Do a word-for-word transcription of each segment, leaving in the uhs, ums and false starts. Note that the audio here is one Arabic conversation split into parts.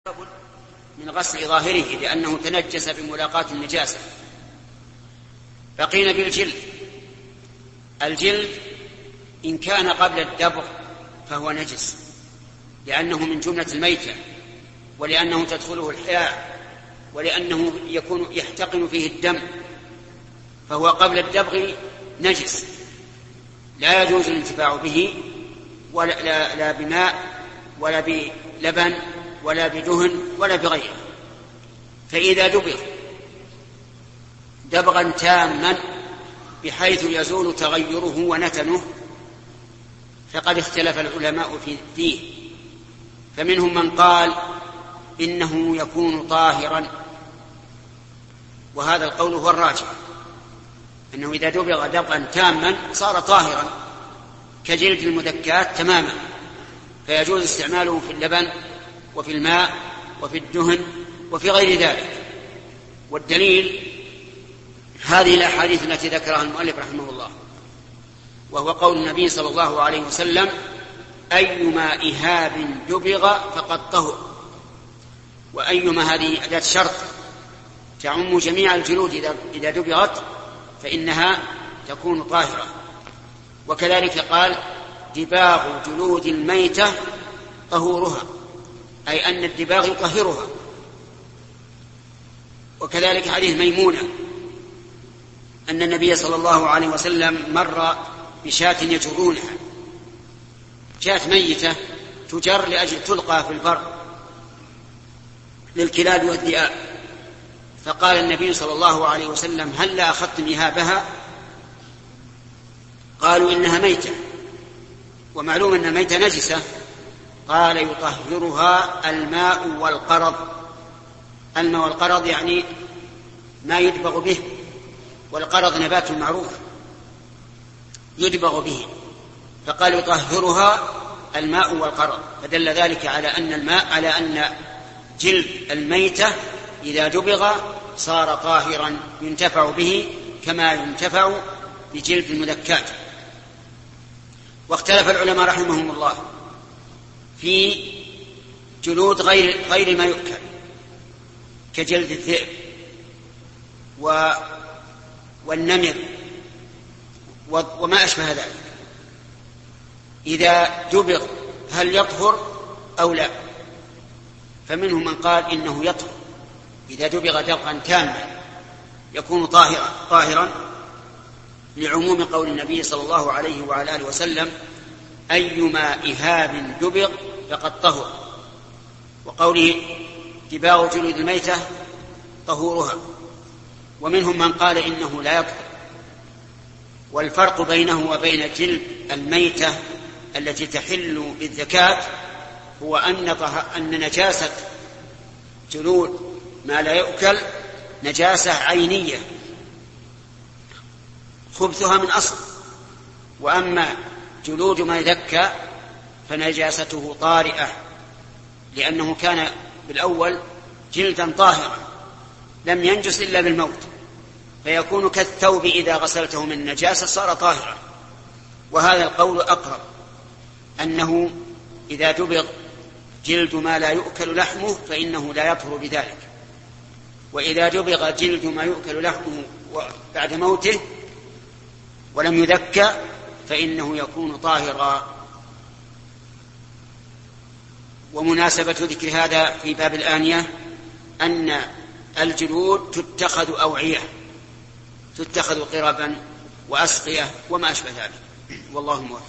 من غسل ظاهره لأنه تنجس بملاقاة النجاسة. بقينا بالجلد. الجلد إن كان قبل الدبغ فهو نجس لأنه من جملة الميتة، ولأنه تدخله الحياء، ولأنه يكون يحتقن فيه الدم، فهو قبل الدبغ نجس لا يجوز الانتفاع به ولا لا, لا بماء ولا بلبن ولا بدهن ولا بغيره. فإذا دبغ دبغا تاما بحيث يزول تغيره ونتنه فقد اختلف العلماء فيه، فمنهم من قال إنه يكون طاهرا، وهذا القول هو الراجح، أنه إذا دبغ دبغا تاما صار طاهرا كجلد المدكات تماما، فيجوز استعماله في اللبن وفي الماء وفي الدهن وفي غير ذلك. والدليل هذه الأحاديث التي ذكرها المؤلف رحمه الله، وهو قول النبي صلى الله عليه وسلم: أيما إهاب دبغ فقد طهر. وأيما هذه أداة شرط تعم جميع الجلود إذا دبغت فإنها تكون طاهرة. وكذلك قال: دباغ جلود الميتة طهورها، أي أن الدباغ يطهرها. وكذلك حديث ميمونة أن النبي صلى الله عليه وسلم مر بشاة يجرونها، شاة ميتة تجر لأجل تلقى في البر للكلاب والذئاب، فقال النبي صلى الله عليه وسلم: هل لا أخذتم إهابها؟ قالوا: إنها ميتة، ومعلوم أن الميتة نجسة. قال: يطهرها الماء والقرض. الماء والقرض يعني ما يدبغ به، والقرض نبات معروف يدبغ به، فقال: يطهرها الماء والقرض، فدل ذلك على أن الماء على أن جلد الميتة إذا دبغ صار طاهرا ينتفع به كما ينتفع بجلد المذكات. واختلف العلماء رحمهم الله في جلود غير غير ما يؤكل كجلد الذئب و والنمر وما أشبه ذلك، إذا دبغ هل يطهر أو لا؟ فمنهم من قال إنه يطهر إذا دبغ دبغا تاما يكون طاهرا طاهرا لعموم قول النبي صلى الله عليه وعلى آله وسلم: أيما إهاب دبغ فقد طهر، وقوله: دباغ جلود الميتة طهورها. ومنهم من قال إنه لا يطهر. والفرق بينه وبين جلد الميتة التي تحل بالزكاة هو أن أن نجاسة جلود ما لا يؤكل نجاسة عينية خبثها من أصل، وأما جلود ما يذكى فنجاسته طارئة، لأنه كان بالأول جلدا طاهرا لم ينجس إلا بالموت، فيكون كالثوب إذا غسلته من النجاسة صار طاهرا. وهذا القول أقرب، أنه إذا دبغ جلد ما لا يؤكل لحمه فإنه لا يطهر بذلك، وإذا دبغ جلد ما يؤكل لحمه بعد موته ولم يذكى فإنه يكون طاهرا. ومناسبة ذكر هذا في باب الآنية أن الجلود تتخذ أوعية، تتخذ قربا وأسقية وما أشبه ذلك، والله موفق.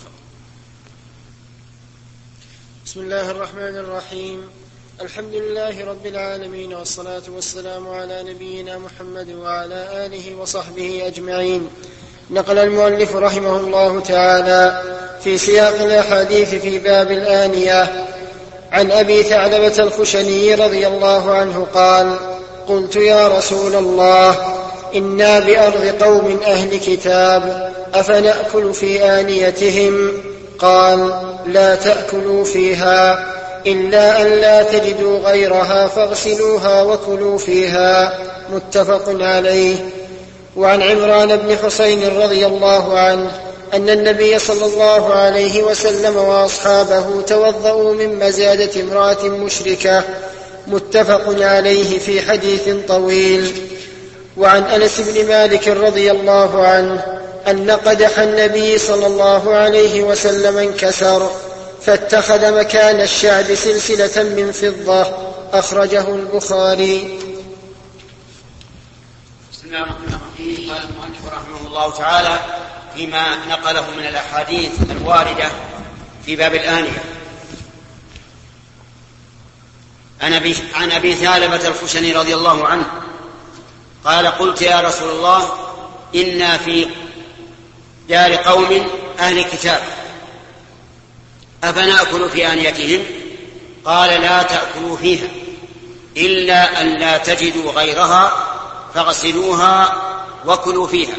بسم الله الرحمن الرحيم. الحمد لله رب العالمين، والصلاة والسلام على نبينا محمد وعلى آله وصحبه أجمعين. نقل المؤلف رحمه الله تعالى في سياق الأحاديث في باب الآنية عن أبي ثعلبة الخشني رضي الله عنه قال: قلت: يا رسول الله، إنا بأرض قوم أهل كتاب، أفنأكل في آنيتهم؟ قال: لا تأكلوا فيها إلا أن لا تجدوا غيرها فاغسلوها وكلوا فيها. متفق عليه. وعن عمران بن حسين رضي الله عنه أن النبي صلى الله عليه وسلم وأصحابه توضؤوا من مزادة امرأة مشركة متفق عليه في حديث طويل. وعن أنس بن مالك رضي الله عنه أن قدح النبي صلى الله عليه وسلم انكسر فاتخذ مكان الشعب سلسلة من فضة، أخرجه البخاري. بسم الله الرحمن الرحيم. قال المؤلف رحمه الله تعالى فيما نقله من الأحاديث الواردة في باب الآنية. عن أبي ثعلبة الخشني رضي الله عنه قال قلت يا رسول الله إنا في دار قوم أهل كتاب أفنأكل في آنيتهم؟ قال لا تأكلوا فيها إلا أن لا تجدوا غيرها فاغسلوها وكلوا فيها.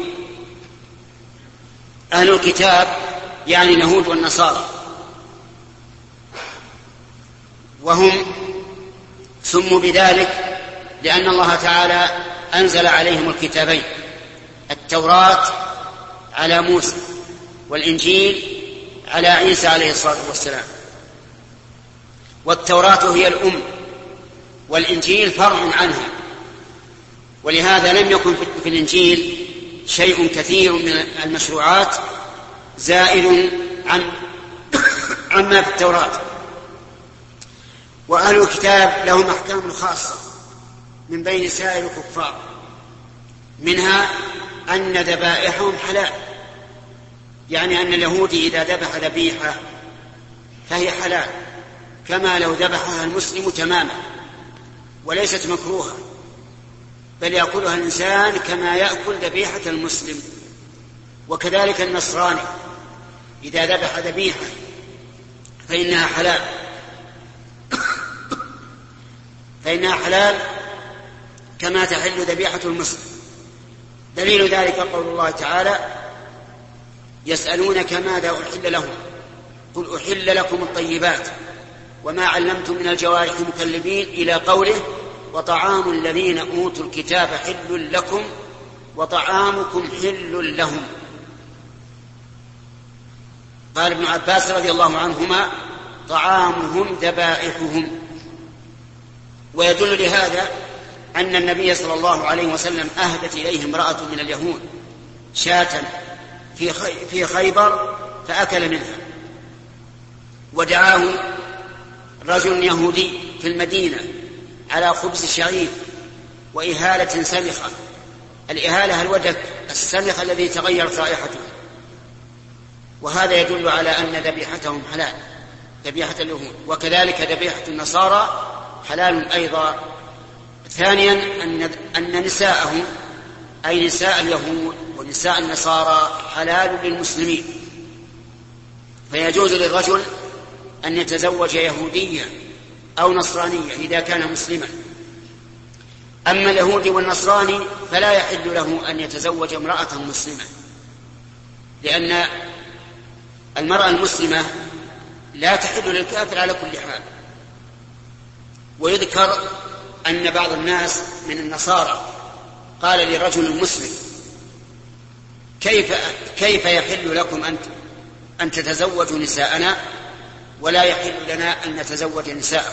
أهل الكتاب يعني اليهود والنصارى، وهم سموا بذلك لأن الله تعالى أنزل عليهم الكتابين، التوراة على موسى والإنجيل على عيسى عليه الصلاة والسلام. والتوراة هي الأم والإنجيل فرع عنها، ولهذا لم يكن في الإنجيل شيء كثير من المشروعات زائد عن عما في التوراة. وأهل الكتاب لهم أحكام خاصة من بين سائر الكفار، منها أن ذبائحهم حلال، يعني أن اليهودي إذا ذبح ذبيحة فهي حلال كما لو ذبحها المسلم تماما، وليست مكروهة، بل يأكلها الإنسان كما يأكل ذبيحة المسلم. وكذلك النصراني إذا ذبح ذبيحة فإنها حلال فإنها حلال كما تحل ذبيحة المسلم. دليل ذلك قول الله تعالى يسألونك ماذا أحل لهم قل أحل لكم الطيبات وما علمتم من الجوارح مكلبين إلى قوله وطعام الذين أوتوا الكتاب حل لكم وطعامكم حل لهم. قال ابن عباس رضي الله عنهما طعامهم ذبائحهم. ويدل لهذا أن النبي صلى الله عليه وسلم أهدت إليه امرأة من اليهود شاة في خيبر فأكل منها، ودعاه رجل يهودي في المدينة على خبز الشعير وإهالة سمخة. الإهالة الودك السمخ الذي تغيرت رائحته، وهذا يدل على أن ذبيحتهم حلال، ذبيحة اليهود. وكذلك ذبيحة النصارى حلال أيضا. ثانيا أن نساءهم أي نساء اليهود ونساء النصارى حلال للمسلمين، فيجوز للرجل أن يتزوج يهودية أو نصرانية إذا كان مسلما. أما اليهودي والنصراني فلا يحل له أن يتزوج امرأة مسلمة، لأن المرأة المسلمة لا تحل للكافر على كل حال. ويذكر أن بعض الناس من النصارى قال لرجل مسلم كيف, كيف يحل لكم أن, أن تتزوجوا نساءنا ولا يحل لنا أن نتزوج نساءكم؟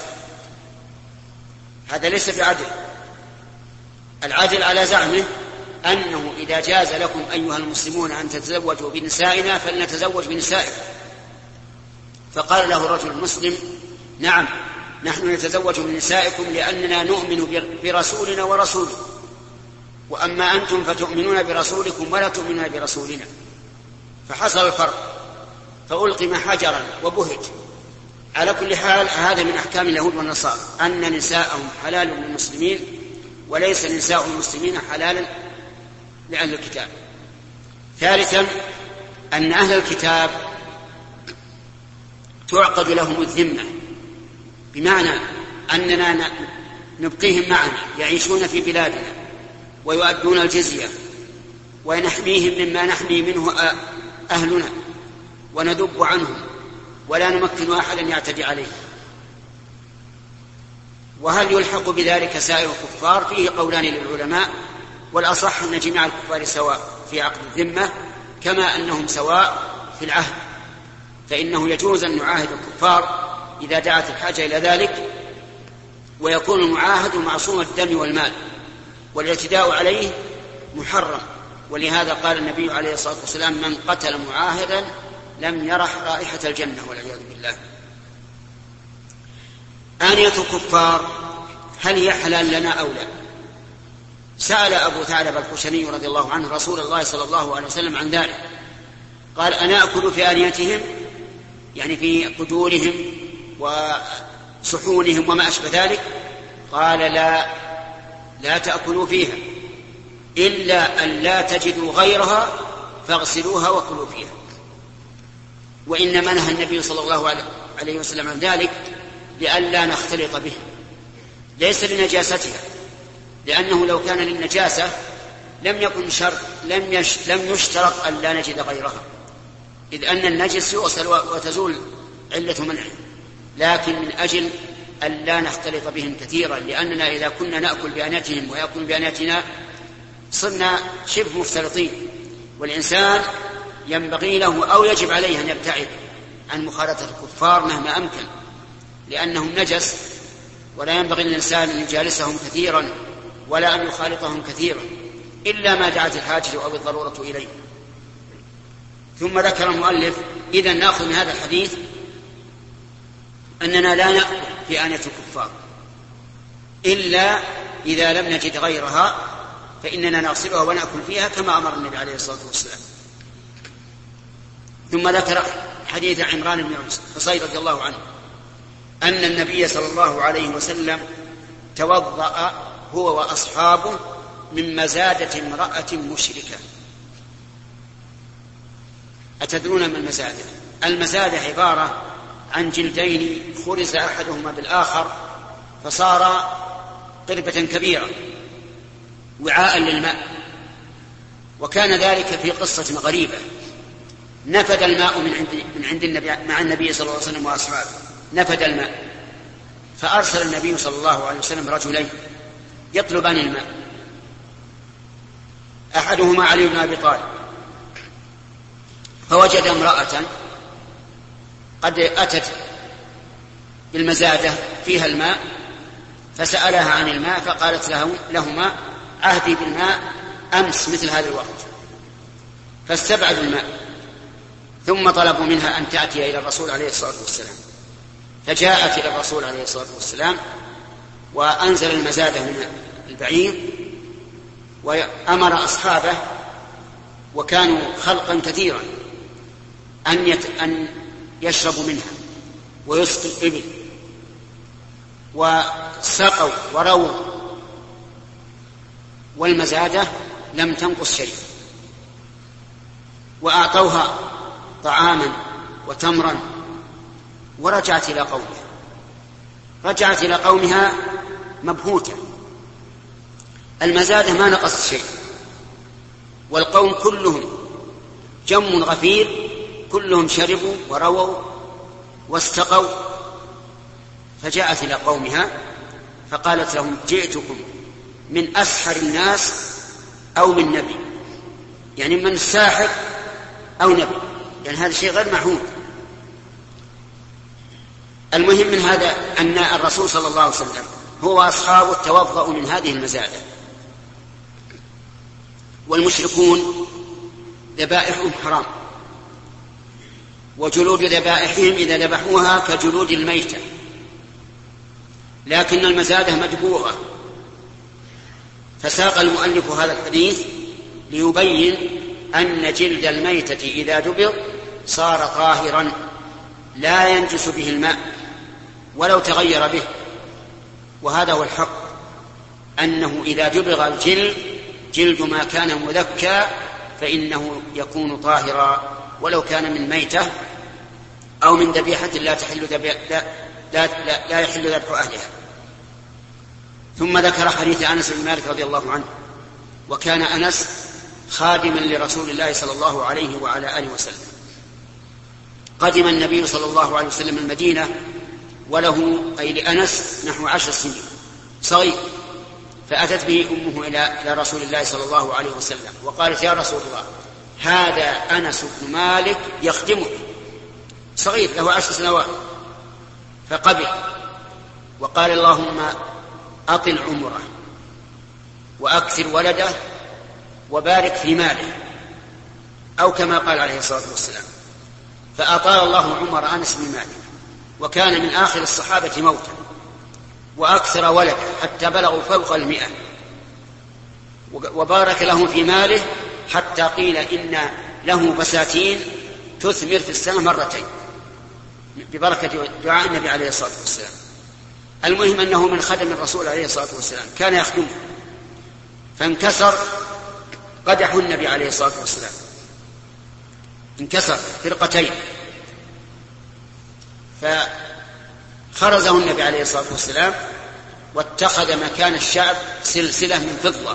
هذا ليس بعدل. العدل على زعمه أنه إذا جاز لكم أيها المسلمون أن تتزوجوا بنسائنا فلنتزوج بنسائكم. فقال له الرجل المسلم نعم نحن نتزوج من نسائكم لأننا نؤمن برسولنا ورسولكم، وأما أنتم فتؤمنون برسولكم ولا تؤمنون برسولنا. فحصل الفرق فألقم حجرا وبهج. على كل حال هذا من أحكام اليهود والنصارى أن نساءهم حلال للمسلمين وليس نساء المسلمين حلالا لأهل الكتاب. ثالثا أن أهل الكتاب تعقد لهم الذمة، بمعنى أننا نبقيهم معنا يعيشون في بلادنا ويؤدون الجزية ونحميهم مما نحمي منه أهلنا وندب عنهم ولا نمكن أحدا يعتدي عليه. وهل يلحق بذلك سائر الكفار؟ فيه قولان للعلماء، والأصح أن جميع الكفار سواء في عقد الذمة كما أنهم سواء في العهد، فإنه يجوز أن نعاهد الكفار إذا دعت الحاجة إلى ذلك ويكون المعاهد معصوم الدم والمال، والاعتداء عليه محرم. ولهذا قال النبي عليه الصلاة والسلام: من قتل معاهدا لم يرح رائحة الجنة والعياذ بالله. آنية الكفار هل هي حلال لنا أو لا؟ سأل أبو ثعلبة الخشني رضي الله عنه رسول الله صلى الله عليه وسلم عن ذلك، قال: أنا أكل في آنيتهم، يعني في قدورهم وصحونهم وما أشبه ذلك؟ قال: لا لا تأكلوا فيها إلا أن لا تجدوا غيرها فاغسلوها وكلوا فيها. وإنما نهى النبي صلى الله عليه وسلم عن ذلك لئلا نختلط به، ليس لنجاستها، لأنه لو كان للنجاسة لم يكن شرط لم, يش لم يشترط أن لا نجد غيرها، إذ أن النجس يغسل وتزول علة منعه، لكن من أجل أن لا نختلط بهم كثيرا، لأننا إذا كنا نأكل بآنيتهم ويأكل بآنيتنا صرنا شبه مختلطين، والإنسان ينبغي له أو يجب عليه أن يبتعد عن مخالطة الكفار مهما أمكن، لأنهم نجس، ولا ينبغي للإنسان أن يجالسهم كثيرا ولا أن يخالطهم كثيرا إلا ما دعت الحاجة أو الضرورة إليه. ثم ذكر المؤلف: إذن نأخذ من هذا الحديث أننا لا نأكل في آنية الكفار إلا إذا لم نجد غيرها، فإننا نغسلها ونأكل فيها كما أمر النبي عليه الصلاة والسلام. ثم ذكر حديث عمران بن حصين رضي الله عنه أن النبي صلى الله عليه وسلم توضأ هو وأصحابه من مزادة امرأة مشركة. أتدرون ما المزادة؟ المزادة عبارة عن جلدين خرز أحدهما بالآخر فصار قربة كبيرة وعاء للماء. وكان ذلك في قصة غريبة: نفد الماء من عند من عند النبي مع النبي صلى الله عليه وسلم وأصحابه، نفد الماء، فأرسل النبي صلى الله عليه وسلم رجلين يطلبان الماء، أحدهما علي بن أبي طالب، فوجد امرأة قد أتت بالمزادة فيها الماء، فسألها عن الماء فقالت له لهما: عهدي بالماء أمس مثل هذا الوقت. فاستبعدوا الماء، ثم طلبوا منها أن تأتي إلى الرسول عليه الصلاة والسلام، فجاءت إلى الرسول عليه الصلاة والسلام وأنزل المزادة من البعير وأمر أصحابه، وكانوا خلقا كثيرا، أن, يت... أن يشربوا منها ويسقوا الإبل، وسقوا ورووا، والمزادة لم تنقص شيء، وأعطوها طعاما وتمرا، ورجعت إلى قومها رجعت إلى قومها مبهوتة. المزادة ما نقص شيء، والقوم كلهم جم غفير، كلهم شربوا ورووا واستقوا. فجاءت إلى قومها فقالت لهم: جئتكم من أسحر الناس أو من نبي، يعني من ساحر أو نبي، يعني هذا شيء غير معهود. المهم من هذا أن الرسول صلى الله عليه وسلم هو وأصحابه توضأوا من هذه المزادة، والمشركون ذبائحهم حرام، وجلود ذبائحهم إذا ذبحوها كجلود الميتة، لكن المزادة مدبوغة. فساق المؤلف هذا الحديث ليبين أن جلد الميتة إذا دبغ صار طاهرا لا ينجس به الماء ولو تغير به. وهذا هو الحق، أنه إذا دبغ الجلد جلد ما كان مذكى فإنه يكون طاهرا ولو كان من ميتة أو من ذبيحة لا تحل ذبيحة لا, لا, لا, لا يحل ذبح أهلها. ثم ذكر حديث أنس بن مالك رضي الله عنه، وكان أنس خادما لرسول الله صلى الله عليه وعلى آله وسلم. قدم النبي صلى الله عليه وسلم المدينة وله أي لأنس نحو عشر سنين، صغير، فأتت به أمه إلى رسول الله صلى الله عليه وسلم وقالت: يا رسول الله، هذا أنس بن مالك يخدمك، صغير له عشر سنوات. فقبل وقال: اللهم أطل عمره وأكثر ولده وبارك في ماله، أو كما قال عليه الصلاة والسلام. فأطال الله عمر أنس بن مالك، وكان من آخر الصحابة موتا، وأكثر ولده حتى بلغوا فوق المئة، وبارك لهم في ماله حتى قيل إن له بساتين تثمر في السنة مرتين ببركة دعاء النبي عليه الصلاة والسلام. المهم أنه من خدم الرسول عليه الصلاة والسلام، كان يخدمه، فانكسر قدح النبي عليه الصلاة والسلام، انكسر فرقتين، فخرزه النبي عليه الصلاة والسلام واتخذ مكان الشعب سلسلة من فضة،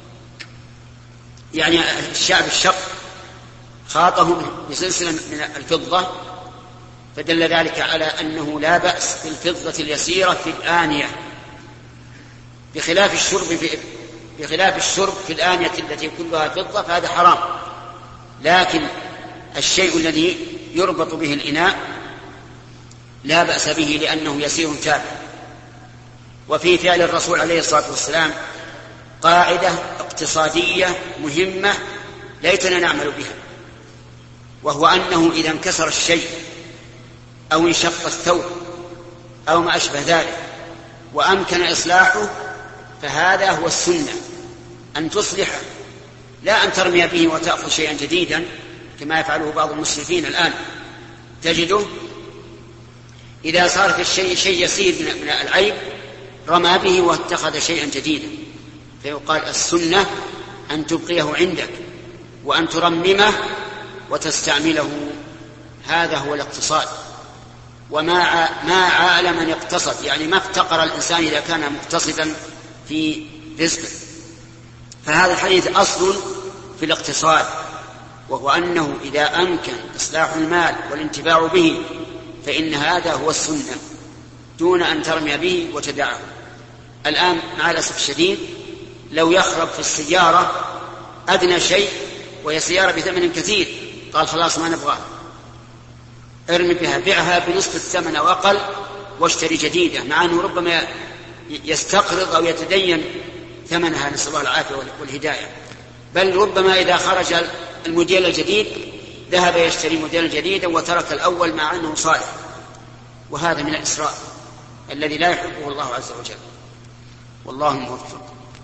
يعني الشعب الشق خاطه بسلسلة من الفضة، فدل ذلك على أنه لا بأس بالفضة اليسيرة في الآنية، بخلاف الشرب في بخلاف الشرب في الآنية التي كلها فضة فهذا حرام. لكن الشيء الذي يربط به الإناء لا بأس به لأنه يسير تابع. وفي فعل الرسول عليه الصلاة والسلام قاعدة اقتصادية مهمة ليتنا نعمل بها، وهو أنه إذا انكسر الشيء أو انشق الثوب أو ما أشبه ذلك وأمكن إصلاحه فهذا هو السنة، أن تصلحه، لا أن ترمي به وتأخذ شيئا جديدا كما يفعله بعض المسرفين الآن. تجده إذا صار في الشيء شيء يسير من العيب رمى به واتخذ شيئا جديدا، فيقال السنة أن تبقيه عندك وأن ترممه وتستعمله. هذا هو الاقتصاد. وما ما عال من يقتصد، يعني ما افتقر الإنسان إذا كان مقتصدا في رزقه. فهذا الحديث أصل في الاقتصاد، وهو أنه إذا أمكن إصلاح المال والانتفاع به فإن هذا هو السنة دون أن ترمي به وتدعه. الآن مع الأسف الشديد لو يخرب في السيارة أدنى شيء وهي سيارة بثمن كثير قال خلاص ما نبغاه، ارمي بها، بيعها بنصف الثمن أو أقل واشتري جديدة، مع أنه ربما يستقرض أو يتدين ثمنها، نسأل الله العافية والهداية. بل ربما إذا خرج الموديل الجديد ذهب يشتري موديل جديدا وترك الأول مع أنه صالح، وهذا من الإسراف الذي لا يحبه الله عز وجل، والله موفق.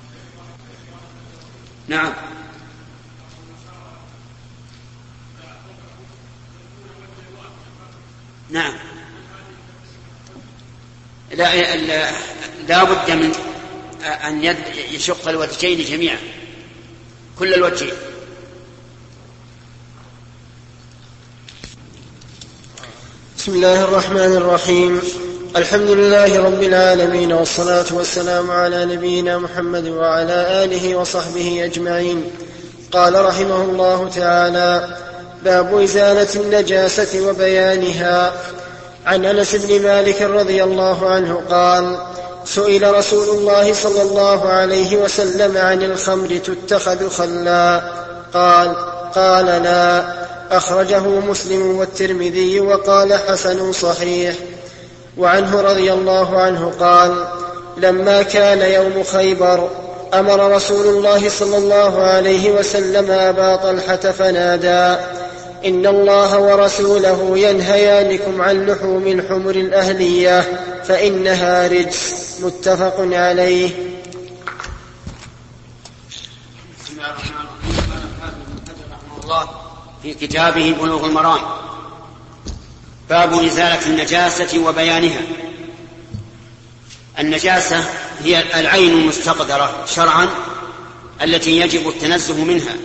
نعم. نعم، لا, لا, لا بد من أن يشق الوجهين جميعا، كل الوجهين. بسم الله الرحمن الرحيم. الحمد لله رب العالمين، والصلاة والسلام على نبينا محمد وعلى آله وصحبه أجمعين. قال رحمه الله تعالى: باب إزالة النجاسة وبيانها. عن أنس بن مالك رضي الله عنه قال: سئل رسول الله صلى الله عليه وسلم عن الخمر تتخذ خلا، قال: قال لا. أخرجه مسلم والترمذي وقال حسن صحيح. وعنه رضي الله عنه قال: لما كان يوم خيبر أمر رسول الله صلى الله عليه وسلم أبا طلحة فنادى: إن الله ورسوله ينهيانكم عن لحوم الحمر الأهلية فإنها رجس. متفق عليه. بسم الله الرحمن الرحيم. قال الحافظ ابن حجر رحمه الله في كتابه بلوغ المرام: باب إزالة النجاسة وبيانها. النجاسة هي العين المستقدرة شرعا التي يجب التنزه منها،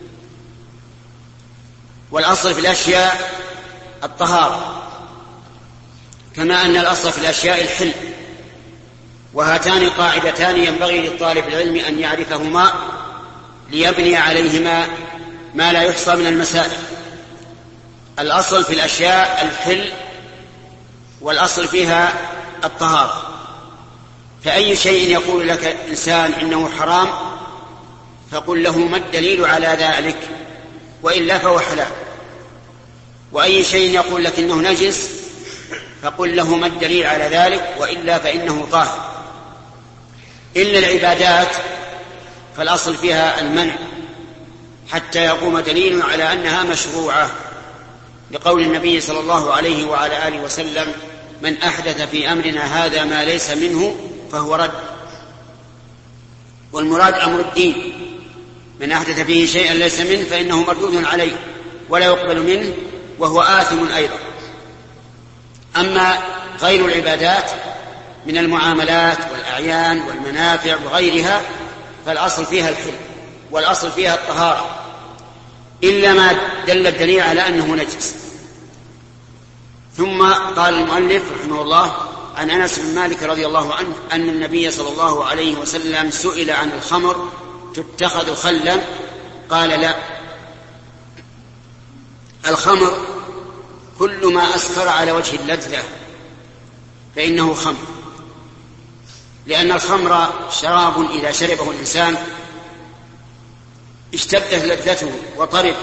والأصل في الأشياء الطهارة، كما أن الأصل في الأشياء الحل. وهاتان قاعدتان ينبغي للطالب العلم أن يعرفهما ليبني عليهما ما لا يحصى من المسائل. الأصل في الأشياء الحل، والأصل فيها الطهارة. فأي شيء يقول لك إنسان إنه حرام فقل له ما الدليل على ذلك، وإلا فهو حلال. وأي شيء يقول لك إنه نجس فقل له ما الدليل على ذلك، وإلا فإنه طاهر. إلا العبادات فالأصل فيها المنع حتى يقوم دليل على أنها مشروعة، لقول النبي صلى الله عليه وعلى آله وسلم: من أحدث في أمرنا هذا ما ليس منه فهو رد. والمراد أمر الدين، من أحدث فيه شيئا ليس منه فإنه مردود عليه ولا يقبل منه وهو آثم أيضا. أما غير العبادات من المعاملات والأعيان والمنافع وغيرها فالأصل فيها الحل والأصل فيها الطهارة، إلا ما دل الدليل على أنه نجس. ثم قال المؤلف رحمه الله: عن أنس بن مالك رضي الله عنه أن النبي صلى الله عليه وسلم سئل عن الخمر تتخذ خلا قال: لا، الخمر كل ما أسكر على وجه اللذة فإنه خمر، لأن الخمر شراب إذا شربه الإنسان اشتدت لذته وطرب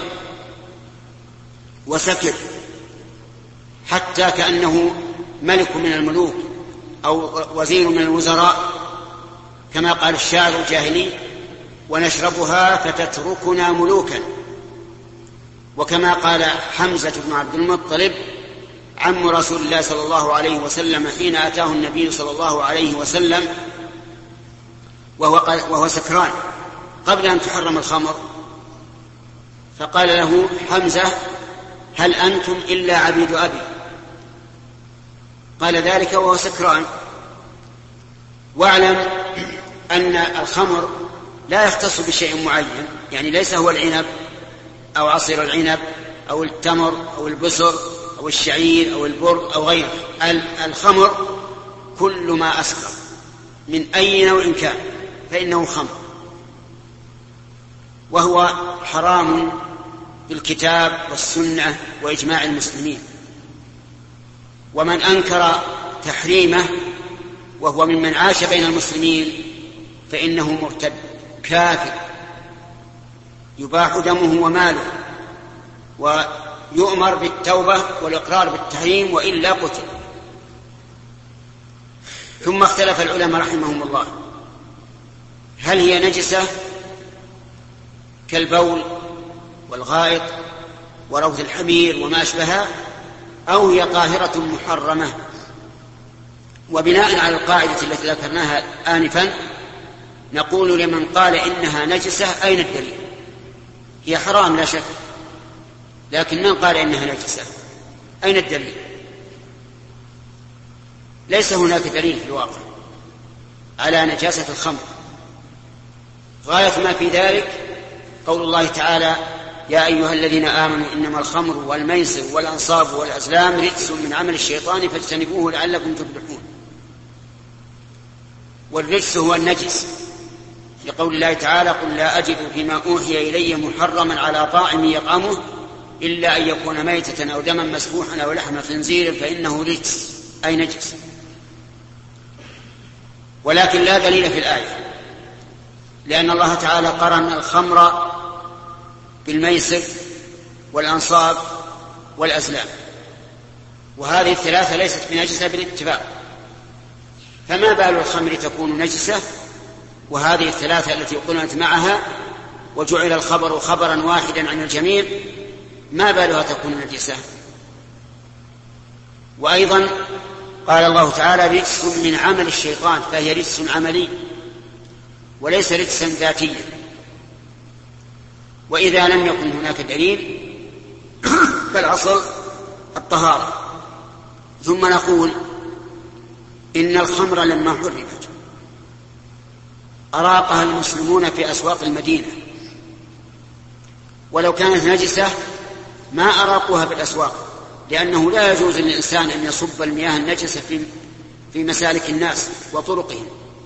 وسكر حتى كأنه ملك من الملوك أو وزير من الوزراء، كما قال الشاعر الجاهلي: ونشربها فتتركنا ملوكا. وكما قال حمزة بن عبد المطلب عم رسول الله صلى الله عليه وسلم حين أتاه النبي صلى الله عليه وسلم وهو, وهو سكران قبل أن تحرم الخمر، فقال له حمزة: هل أنتم إلا عبيد أبي؟ قال ذلك وهو سكران. واعلم أن الخمر لا يختص بشيء معين، يعني ليس هو العنب أو عصير العنب أو التمر أو البسر أو الشعير أو البر أو غيره. الخمر كل ما أسكر من أي نوع كان فإنه خمر، وهو حرام بالكتاب والسنة وإجماع المسلمين. ومن أنكر تحريمه وهو ممن عاش بين المسلمين فإنه مرتد كافر يباح دمه وماله ويؤمر بالتوبة والإقرار بالتحريم وإلا قتل. ثم اختلف العلماء رحمهم الله: هل هي نجسة كالبول والغائط وروث الحمير وما أشبهها، أو هي طاهرة محرمة؟ وبناء على القاعدة التي ذكرناها آنفا نقول لمن قال إنها نجسة: أين الدليل؟ هي حرام لا شك، لكن من قال إنها نجسة أين الدليل؟ ليس هناك دليل في الواقع على نجاسة الخمر. غاية ما في ذلك قول الله تعالى: يا أيها الذين آمنوا إنما الخمر والميسر والأنصاب والأزلام رجس من عمل الشيطان فاجتنبوه لعلكم تفلحون. والرجس هو النجس، لقول الله تعالى: قل لا أجد فيما أوحي إلي محرما على طاعم يطعمه إلا أن يكون ميتة أو دما مسفوحا أو لحم خنزير فإنه رجس، أي نجس. ولكن لا دليل في الآية، لأن الله تعالى قرن الخمر بالميسر والأنصاب والأزلام، وهذه الثلاثة ليست بنجسة بالاتفاق، فما بال الخمر تكون نجسة وهذه الثلاثة التي قرنت معها وجعل الخبر خبرا واحدا عن الجميع ما بالها تكون نجسة؟ وأيضا قال الله تعالى: رجس من عمل الشيطان، فهي رجس عملي وليس رجسا ذاتيا. وإذا لم يكن هناك دليل فالأصل الطهارة. ثم نقول إن الخمر لما حرمت أراقها المسلمون في أسواق المدينة، ولو كانت نجسة ما أراقوها بالأسواق، لأنه لا يجوز للإنسان أن يصب المياه النجسة في في مسالك الناس وطرقهم.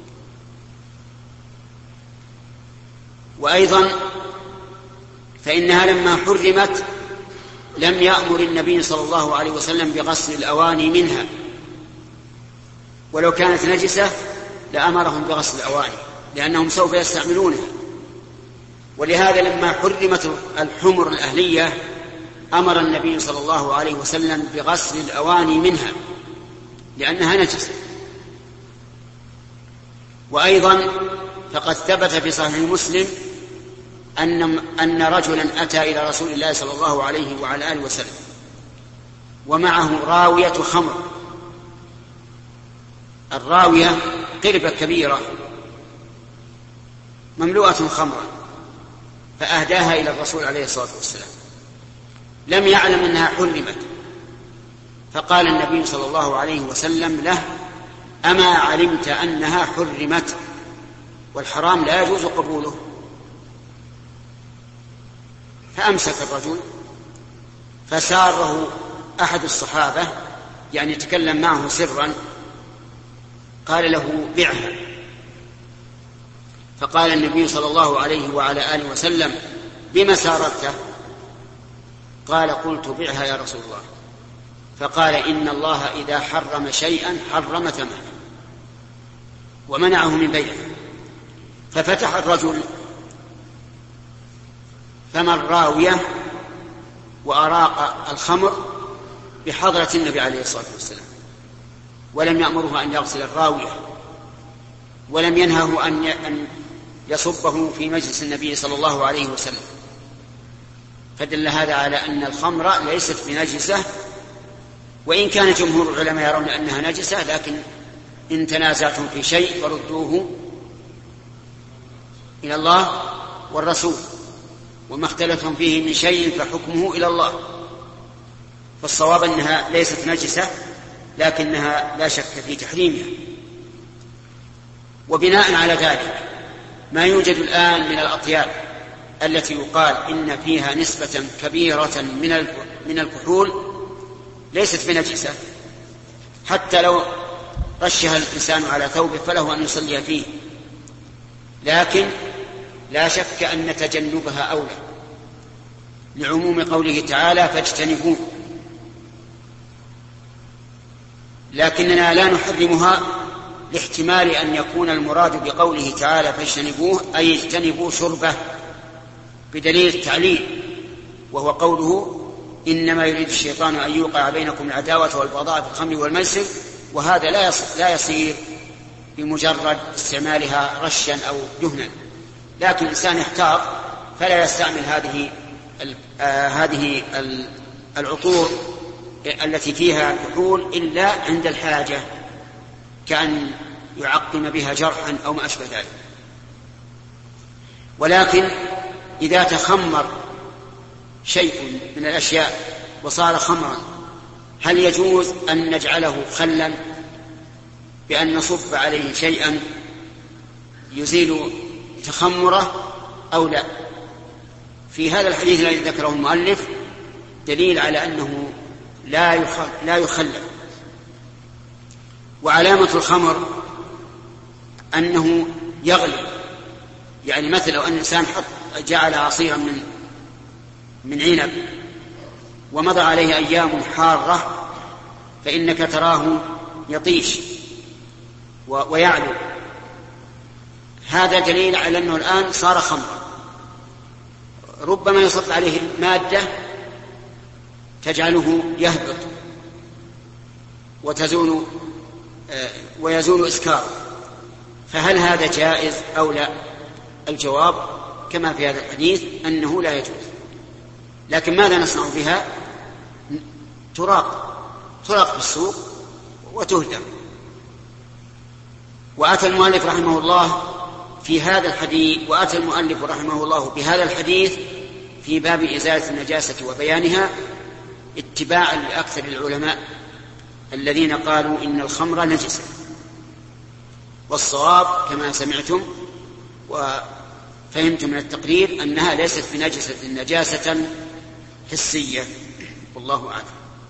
وأيضا فإنها لما حرمت لم يأمر النبي صلى الله عليه وسلم بغسل الأواني منها، ولو كانت نجسة لأمرهم بغسل الأواني لأنهم سوف يستعملونها. ولهذا لما حرمت الحمر الأهلية أمر النبي صلى الله عليه وسلم بغسل الأواني منها لأنها نجسة. وأيضا فقد ثبت في صحيح مسلم أن أن رجلا أتى إلى رسول الله صلى الله عليه وعلى آله وسلم ومعه راوية خمر. الراوية قربة كبيرة مملوءة خمرا، فأهداها إلى الرسول عليه الصلاة والسلام، لم يعلم أنها حرمت، فقال النبي صلى الله عليه وسلم له: أما علمت أنها حرمت والحرام لا يجوز قبوله؟ فأمسك الرجل، فساره أحد الصحابة يعني تكلم معه سرا، قال له: بعها. فقال النبي صلى الله عليه وعلى آله وسلم: بما سارته؟ قال: قلت: بعها يا رسول الله. فقال: إن الله إذا حرم شيئا حرم ثمنه ومنعه من بيعه. ففتح الرجل فم الراوية وأراق الخمر بحضرة النبي عليه الصلاة والسلام، ولم يأمره أن يغسل الراوية، ولم ينهه أن يصبه في مجلس النبي صلى الله عليه وسلم. فدل هذا على أن الخمر ليست بنجسة، وإن كان جمهور العلماء يرون أنها نجسة، لكن إن تنازعتم في شيء فردوه إلى الله والرسول، وما اختلفتم فيه من شيء فحكمه إلى الله. فالصواب أنها ليست نجسة، لكنها لا شك في تحريمها. وبناء على ذلك ما يوجد الآن من الأطياب التي يقال إن فيها نسبة كبيرة من الكحول ليست بنجسة، حتى لو رشها الإنسان على ثوبه فله أن يصلي فيه، لكن لا شك أن تجنبها أولى، لعموم قوله تعالى: فاجتنبوه. لكننا لا نحرمها لاحتمال أن يكون المراد بقوله تعالى فاجتنبوه أي اجتنبوا شربه، بدليل التعليل، وهو قوله: إنما يريد الشيطان أن يوقع بينكم العداوة والبغضاء في الخمر والميسر. وهذا لا يصير بمجرد استعمالها رشا أو دهنا، لكن الإنسان يحتاط فلا يستعمل هذه آه هذه العطور التي فيها كحول إلا عند الحاجة، كأن يعقم بها جرحا أو ما أشبه ذلك. ولكن إذا تخمر شيء من الأشياء وصار خمرا، هل يجوز أن نجعله خلا بأن نصب عليه شيئا يزيل تخمره أو لا؟ في هذا الحديث الذي ذكره المؤلف دليل على أنه لا يخلل. وعلامة الخمر أنه يغلي، يعني مثل لو أن الإنسان جعل عصيرا من من عنب ومضى عليه أيام حارة فإنك تراه يطيش ويعلو، هذا دليل على أنه الآن صار خمرا. ربما يصب عليه مادة تجعله يهبط وتزول ويزول إسكاره، فهل هذا جائز أو لا؟ الجواب كما في هذا الحديث أنه لا يجوز. لكن ماذا نصنع بها؟ تراق تراق في السوق وتهدم. وأتى المؤلف رحمه الله في هذا الحديث وأتى المؤلف رحمه الله بهذا الحديث في باب إزالة النجاسة وبيانها اتباعا لأكثر العلماء الذين قالوا إن الخمر نجسة. والصواب كما سمعتم وفهمتم من التقرير أنها ليست بنجسة نجاسة حسية، والله أعلم.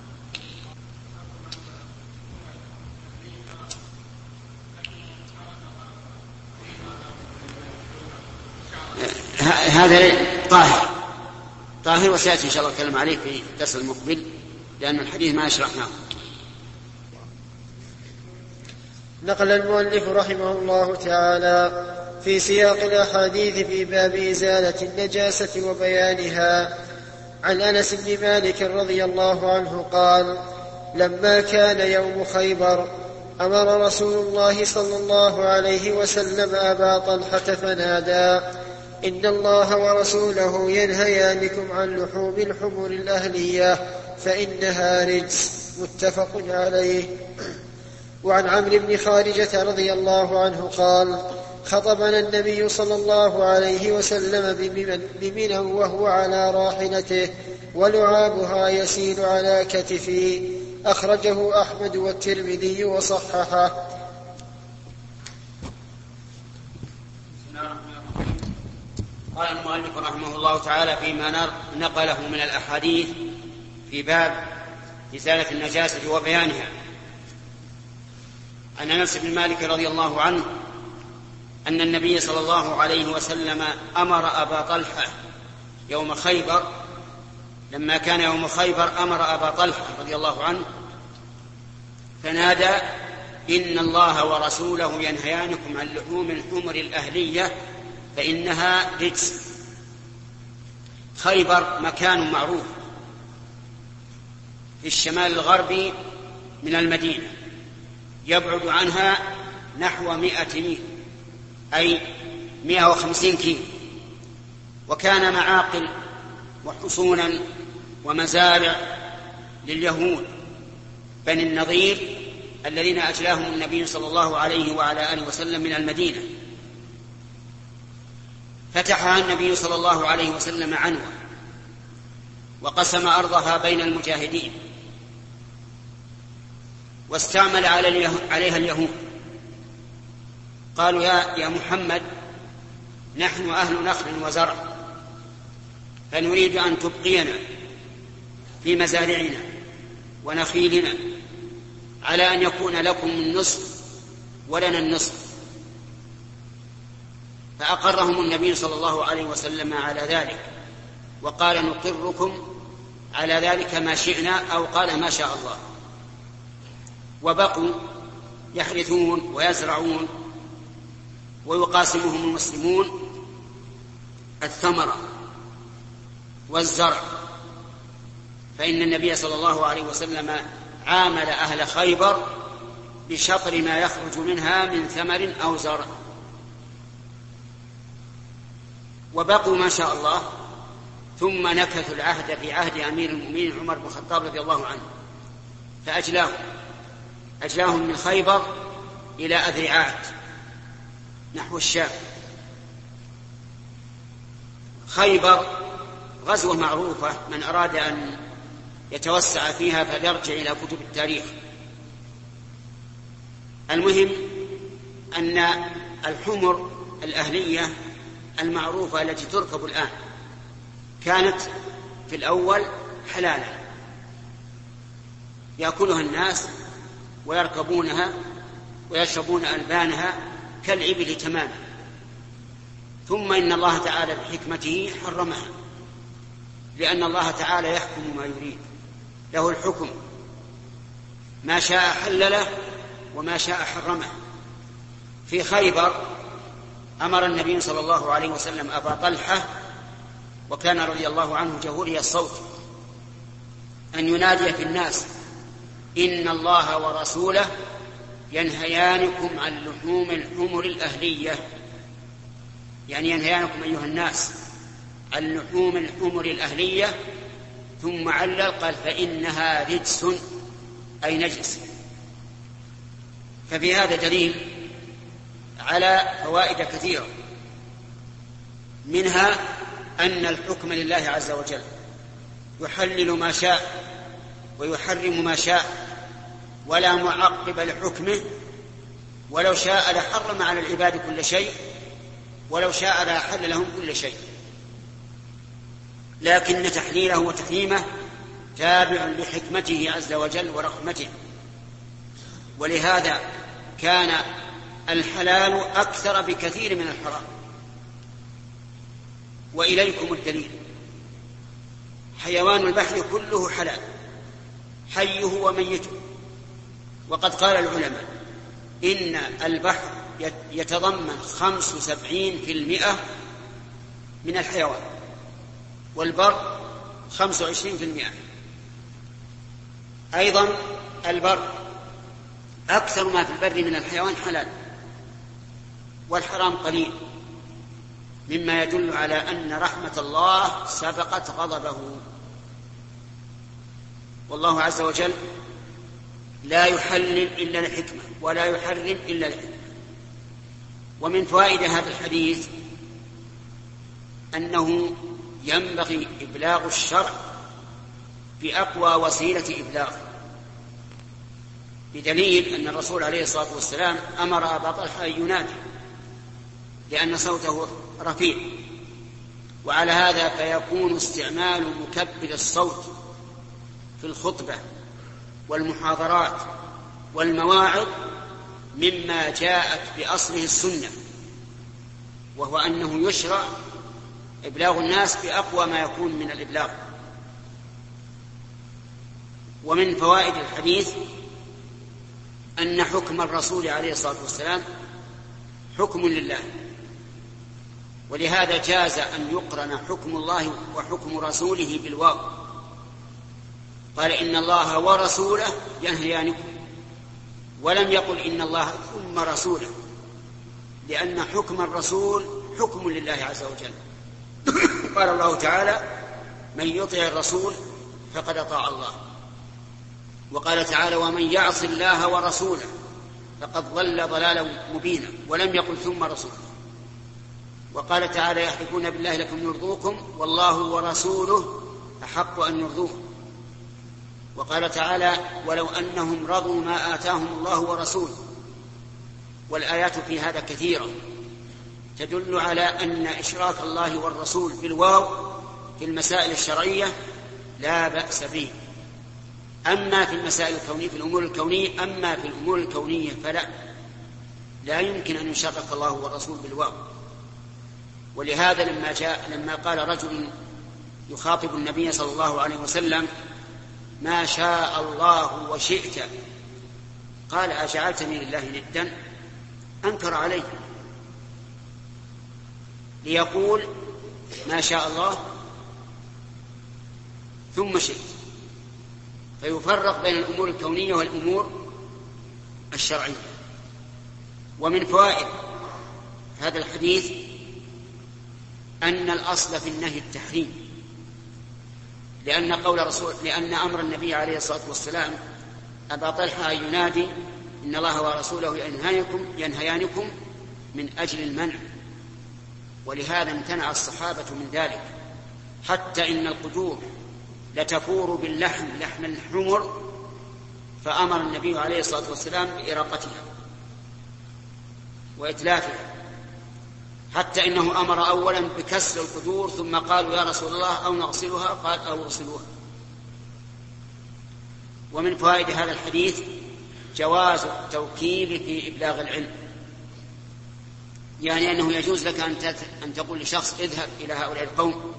هذا طاهر طاهر وسيأتي إن شاء الله أتكلم عليه في الدرس المقبل، لأن الحديث ما شرحناه. نقل المؤلف رحمه الله تعالى في سياق الأحاديث في باب إزالة النجاسة وبيانها عن أنس بن مالك رضي الله عنه قال: لما كان يوم خيبر أمر رسول الله صلى الله عليه وسلم أبا طلحة فنادى: إن الله ورسوله ينهيانكم عن لحوم الحمر الأهلية فإنها رجس. متفق عليه. وعن عمرو بن خارجة رضي الله عنه قال: خطبنا النبي صلى الله عليه وسلم بمنى وهو على راحلته ولعابها يسيل على كتفه. أخرجه أحمد والترمذي وصححه. قال المؤلف رحمه الله تعالى فيما نقله من الأحاديث في باب إزالة النجاسة وبيانها، عن أنس بن مالك رضي الله عنه أن النبي صلى الله عليه وسلم أمر أبا طلحة يوم خيبر، لما كان يوم خيبر أمر أبا طلحة رضي الله عنه فنادى: إن الله ورسوله ينهيانكم عن لحوم الحمر الأهلية فإنها رجس. خيبر مكان معروف في الشمال الغربي من المدينة، يبعد عنها نحو مئة ميل، أي مئة وخمسين كيلو، وكان معاقل وحصونا ومزارع لليهود بني النضير الذين أجلاهم النبي صلى الله عليه وعلى آله وسلم من المدينة. فتحها النبي صلى الله عليه وسلم عنوة وقسم أرضها بين المجاهدين، واستعمل عليها اليهود. قالوا: يا, يا محمد، نحن أهل نخل وزرع، فنريد أن تبقينا في مزارعنا ونخيلنا على أن يكون لكم النصف ولنا النصف. فأقرهم النبي صلى الله عليه وسلم على ذلك، وقال: نقركم على ذلك ما شئنا، أو قال: ما شاء الله. وبقوا يحرثون ويزرعون، ويقاسمهم المسلمون الثمرة والزرع. فإن النبي صلى الله عليه وسلم عامل أهل خيبر بشطر ما يخرج منها من ثمر أو زرع. وبقوا ما شاء الله، ثم نكثوا العهد في عهد أمير المؤمنين عمر بن الخطاب رضي الله عنه، فأجلاهم أجلاهم من خيبر إلى أذرعات نحو الشام. خيبر غزوة معروفة، من أراد أن يتوسع فيها فليرجع إلى كتب التاريخ. المهم أن الحمر الأهلية المعروفة التي تركب الآن كانت في الأول حلالا، يأكلها الناس ويركبونها ويشربون ألبانها كالإبل تماما. ثم إن الله تعالى بحكمته حرمها، لأن الله تعالى يحكم ما يريد، له الحكم، ما شاء حلله وما شاء حرمه. في خيبر أمر النبي صلى الله عليه وسلم أبا طلحة، وكان رضي الله عنه جهوري الصوت، أن ينادي في الناس: إن الله ورسوله ينهيانكم عن لحوم الحمر الأهلية، يعني ينهيانكم أيها الناس عن لحوم الحمر الأهلية. ثم علل قال: فإنها رجس، أي نجس. ففي هذا دليل على فوائد كثيرة، منها أن الحكم لله عز وجل، يحلل ما شاء ويحرم ما شاء، ولا معقب لحكمه. ولو شاء لحرم على العباد كل شيء، ولو شاء لأحل لهم كل شيء، لكن تحليله وتحريمه تابع لحكمته عز وجل ورحمته. ولهذا كان الحلال أكثر بكثير من الحرام. وإليكم الدليل: حيوان البحر كله حلال، حيه وميته. وقد قال العلماء إن البحر يتضمن خمس وسبعين في المئة من الحيوان، والبر خمس وعشرين في المئة. أيضا البر أكثر ما في البر من الحيوان حلال، والحرام قليل، مما يدل على أن رحمة الله سبقت غضبه. والله عز وجل لا يحلل إلا الحكمة ولا يحرم إلا الحكمة. ومن فوائد هذا الحديث أنه ينبغي إبلاغ الشرع بأقوى وسيلة إبلاغه، بدليل أن الرسول عليه الصلاة والسلام أمر أبا طلحة أن ينادي لأن صوته رفيع. وعلى هذا فيكون استعمال مكبر الصوت في الخطبة والمحاضرات والمواعظ مما جاءت بأصله السنة، وهو أنه يشرع إبلاغ الناس بأقوى ما يكون من الإبلاغ. ومن فوائد الحديث أن حكم الرسول عليه الصلاة والسلام حكم لله، ولهذا جاز أن يقرن حكم الله وحكم رسوله بالواو، قال إن الله ورسوله ينهيانكم، ولم يقل إن الله ثم رسوله، لأن حكم الرسول حكم لله عز وجل. قال الله تعالى من يطع الرسول فقد أطاع الله، وقال تعالى ومن يعص الله ورسوله فقد ضل ضلالا مبينا، ولم يقل ثم رسوله. وقال تعالى يحلفون بالله لكم يرضوكم والله ورسوله أحق أن يرضوه. وقال تعالى ولو أنهم رضوا ما آتاهم الله ورسوله. والآيات في هذا كثيرة تدل على أن إشراك الله والرسول بالواو في المسائل الشرعية لا بأس به. أما في المسائل الكونية في الأمور الكونية أما في الأمور الكونية فلا لا يمكن أن يشرك الله والرسول بالواو. ولهذا لما جاء لما قال رجل يخاطب النبي صلى الله عليه وسلم ما شاء الله وشئت، قال أجعلتني لله ندا، أنكر عليه ليقول ما شاء الله ثم شئت، فيفرق بين الأمور الكونية والأمور الشرعية. ومن فوائد هذا الحديث أن الأصل في النهي التحريم، لأن قول رسول لأن أمر النبي عليه الصلاة والسلام أبا طلحة ينادي إن الله ورسوله ينهيانكم ينهيانكم من أجل المنع، ولهذا امتنع الصحابة من ذلك، حتى إن القدور لتفور باللحم لحم الحمر، فأمر النبي عليه الصلاة والسلام بإراقتها وإتلافها، حتى إنه أمر أولا بكسر القدور ثم قالوا يا رسول الله أو نغسلها، قال أو اغسلوها. ومن فوائد هذا الحديث جواز التوكيل في إبلاغ العلم، يعني أنه يجوز لك أن تقول لشخص اذهب إلى هؤلاء القوم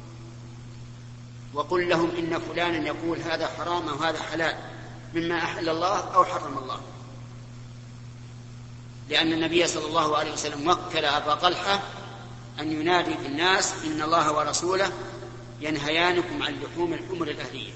وقل لهم إن فلانا يقول هذا حرام أو هذا حلال مما أحل الله أو حرم الله، لأن النبي صلى الله عليه وسلم وكل أبا طلحة أن ينادي في الناس إن الله ورسوله ينهيانكم عن لحوم الحمر الأهلية.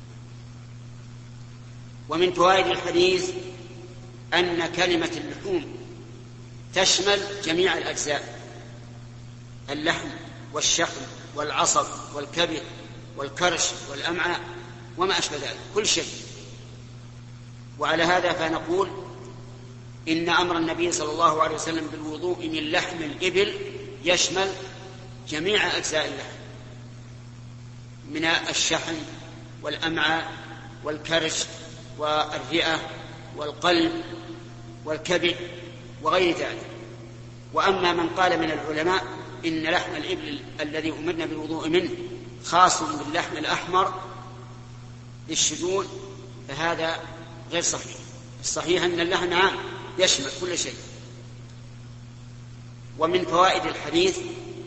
ومن فوائد الحديث أن كلمة اللحوم تشمل جميع الأجزاء، اللحم والشحم والعصب والكبد والكرش والأمعاء وما أشبه ذلك، كل شيء. وعلى هذا فنقول إن أمر النبي صلى الله عليه وسلم بالوضوء من لحم الإبل يشمل جميع أجزاء اللحم، من الشحم والأمعاء والكرش والرئة والقلب والكبد وغير ذلك. وأما من قال من العلماء إن لحم الإبل الذي أمرنا بالوضوء منه خاص باللحم الأحمر للشجون فهذا غير صحيح. الصحيح أن اللحم عام يشمل كل شيء. ومن فوائد الحديث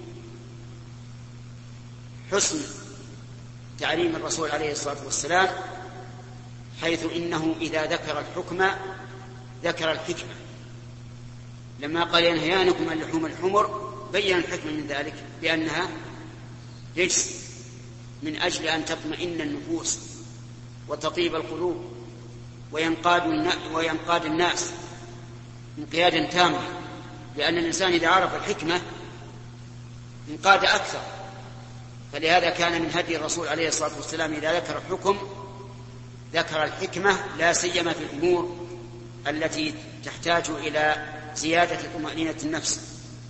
حسن تعليم الرسول عليه الصلاة والسلام، حيث إنه إذا ذكر الحكم ذكر الحكمة، لما قال ينهيانكم عن لحوم الحمر بين الحكمة من ذلك بأنها رجس، من أجل أن تطمئن النفوس وتطيب القلوب وينقاد وينقاد الناس انقيادا تاما، لأن الإنسان إذا عرف الحكمة انقاد أكثر. فلهذا كان من هدي الرسول عليه الصلاة والسلام إذا ذكر الحكم ذكر الحكمة، لا سيما في الأمور التي تحتاج إلى زيادة طمأنينة النفس.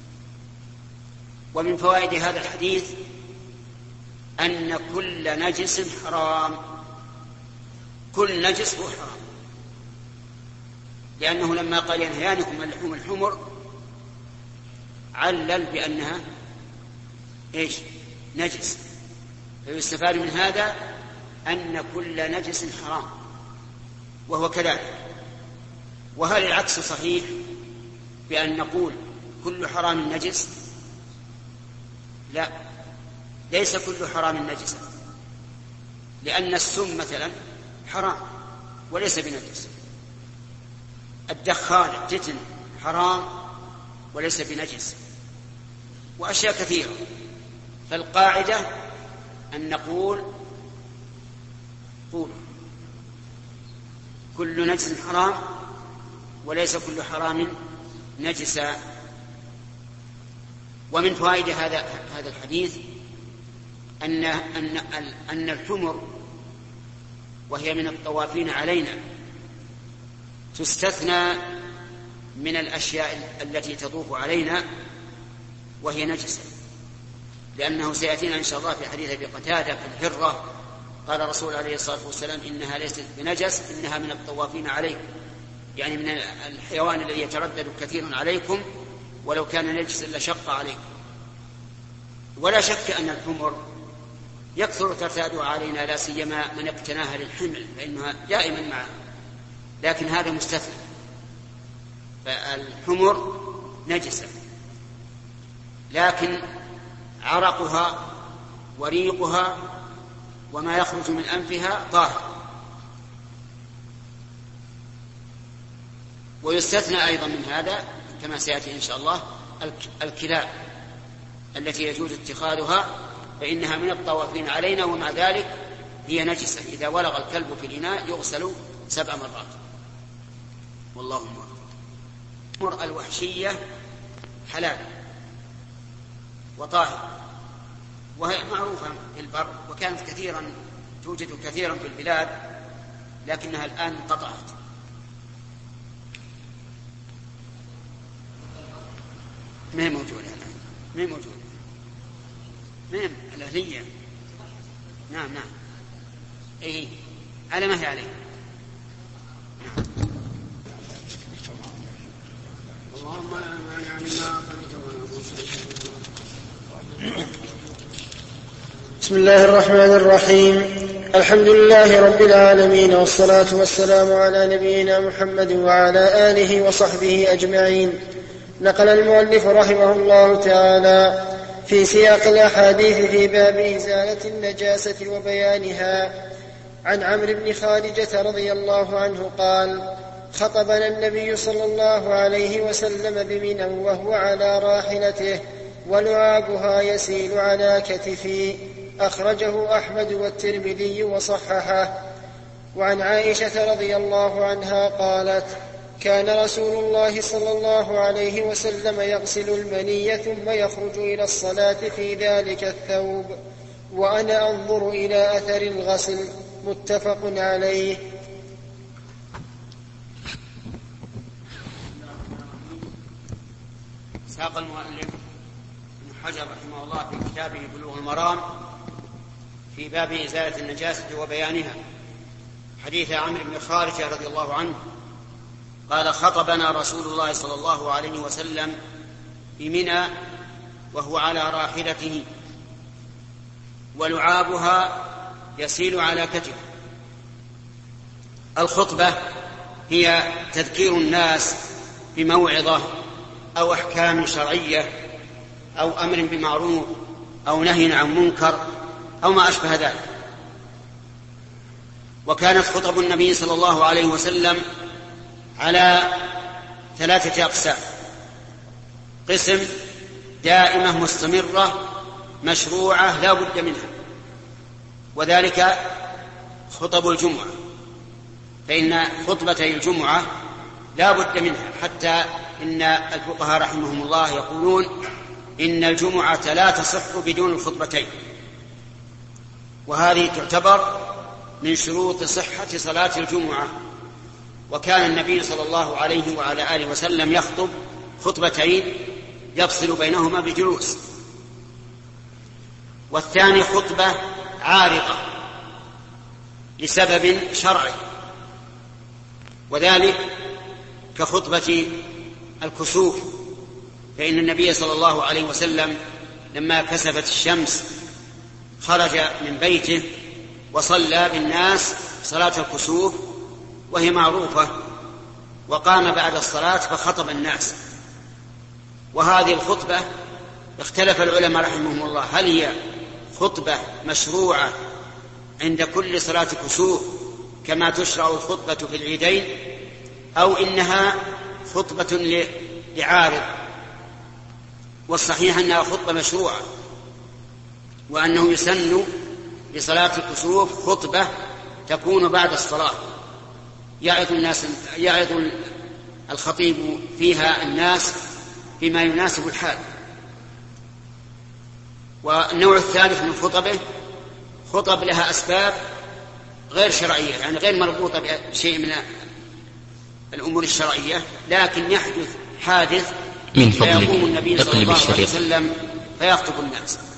ومن فوائد هذا الحديث أن كل نجس حرام، كل نجس هو حرام، لأنه لما قال ينهيانكم عن لحوم الحمر علل بأنها إيش؟ نجس. فيستفاد من هذا أن كل نجس حرام، وهو كذلك. وهل العكس صحيح بأن نقول كل حرام نجس؟ لا، ليس كل حرام نجسا، لأن السم مثلا حرام وليس بنجس، الدخان التتن حرام وليس بنجس، وأشياء كثيرة. فالقاعدة أن نقول قول كل نجس حرام وليس كل حرام نجسا. ومن فوائد هذا هذا الحديث أن أن أن الحمر وهي من الطوافين علينا تستثنى من الأشياء التي تطوف علينا وهي نجسة، لأنه سيأتينا إن شاء الله في حديث أبي قتادة في الهرة قال الرسول عليه الصلاة والسلام إنها ليست بنجس إنها من الطوافين عليكم، يعني من الحيوان الذي يتردد كثير عليكم ولو كان نجسا لشق عليكم. ولا شك أن الحمر يكثر ترتادها علينا، لا سيما من اقتناها للحمل فإنها دائما معه، لكن هذا مستثنى. فالحمر نجسة، لكن عرقها وريقها وما يخرج من أنفها طاهر. ويستثنى أيضا من هذا كما سيأتي إن شاء الله الكلاب التي يجوز اتخاذها، فإنها من الطوافين علينا، ومع ذلك هي نجسة. إذا ولغ الكلب في الإناء يغسل سبع مرات. والله أكبر. الوحشية حلال وطاهر، وهي معروفة في البر، وكانت كثيرا توجد كثيرا في البلاد، لكنها الآن انقطعت. ما هي موجودة الآن، ما هي موجودة، ما هي الأهلية. نعم نعم إيه على ما هي عليه. نعم. اللهم لا مانع مما أعطيت ولا معطي. بسم الله الرحمن الرحيم. الحمد لله رب العالمين، والصلاة والسلام على نبينا محمد وعلى آله وصحبه أجمعين. نقل المؤلف رحمه الله تعالى في سياق الأحاديث في باب إزالة النجاسة وبيانها عن عمرو بن خارجة رضي الله عنه قال: خطبنا النبي صلى الله عليه وسلم بمنى وهو على راحلته ولعابها يسيل على كتفي. أخرجه أحمد والترمذي وصححه. وعن عائشة رضي الله عنها قالت: كان رسول الله صلى الله عليه وسلم يغسل المني ثم يخرج إلى الصلاة في ذلك الثوب، وأنا أنظر إلى أثر الغسل. متفق عليه. ساق المؤلف ابن حجر رحمه الله في كتابه بلوغ المرام في باب إزالة النجاسة وبيانها حديث عمرو بن خارجة رضي الله عنه قال: خطبنا رسول الله صلى الله عليه وسلم بمنى وهو على راحلته ولعابها يسيل على كتفه. الخطبة هي تذكير الناس بموعظة أو أحكام شرعية أو أمر بمعروف أو نهي عن منكر أو ما أشبه ذلك. وكانت خطب النبي صلى الله عليه وسلم على ثلاثة أقسام: قسم دائمة مستمرة مشروعة لا بد منها، وذلك خطب الجمعة، فإن خطبتي الجمعة لا بد منها، حتى إن الفقهاء رحمهم الله يقولون إن الجمعة لا تصح بدون الخطبتين، وهذه تعتبر من شروط صحة صلاة الجمعة. وكان النبي صلى الله عليه وعلى آله وسلم يخطب خطبتين يفصل بينهما بجلوس. والثاني خطبة عارضة لسبب شرعي، وذلك كخطبة الكسوف، فإن النبي صلى الله عليه وسلم لما كسفت الشمس خرج من بيته وصلى بالناس صلاة الكسوف وهي معروفة، وقام بعد الصلاة فخطب الناس. وهذه الخطبة اختلف العلماء رحمهم الله هل هي خطبة مشروعة عند كل صلاة كسوف كما تشرع الخطبة في العيدين، أو إنها خطبة لعارض. والصحيح أنها خطبة مشروعة، وأنه يسن لصلاة الكسوف خطبة تكون بعد الصلاة يعظ الناس يعظ الخطيب فيها الناس بما يناسب الحال. والنوع الثالث من خطبه خطب لها أسباب غير شرعية، يعني غير مربوطة بشيء من الأمور الشرعية، لكن يحدث حادث من فيقوم النبي صلى فضلك الله عليه اقلب الشريط وسلم فيخطب الناس.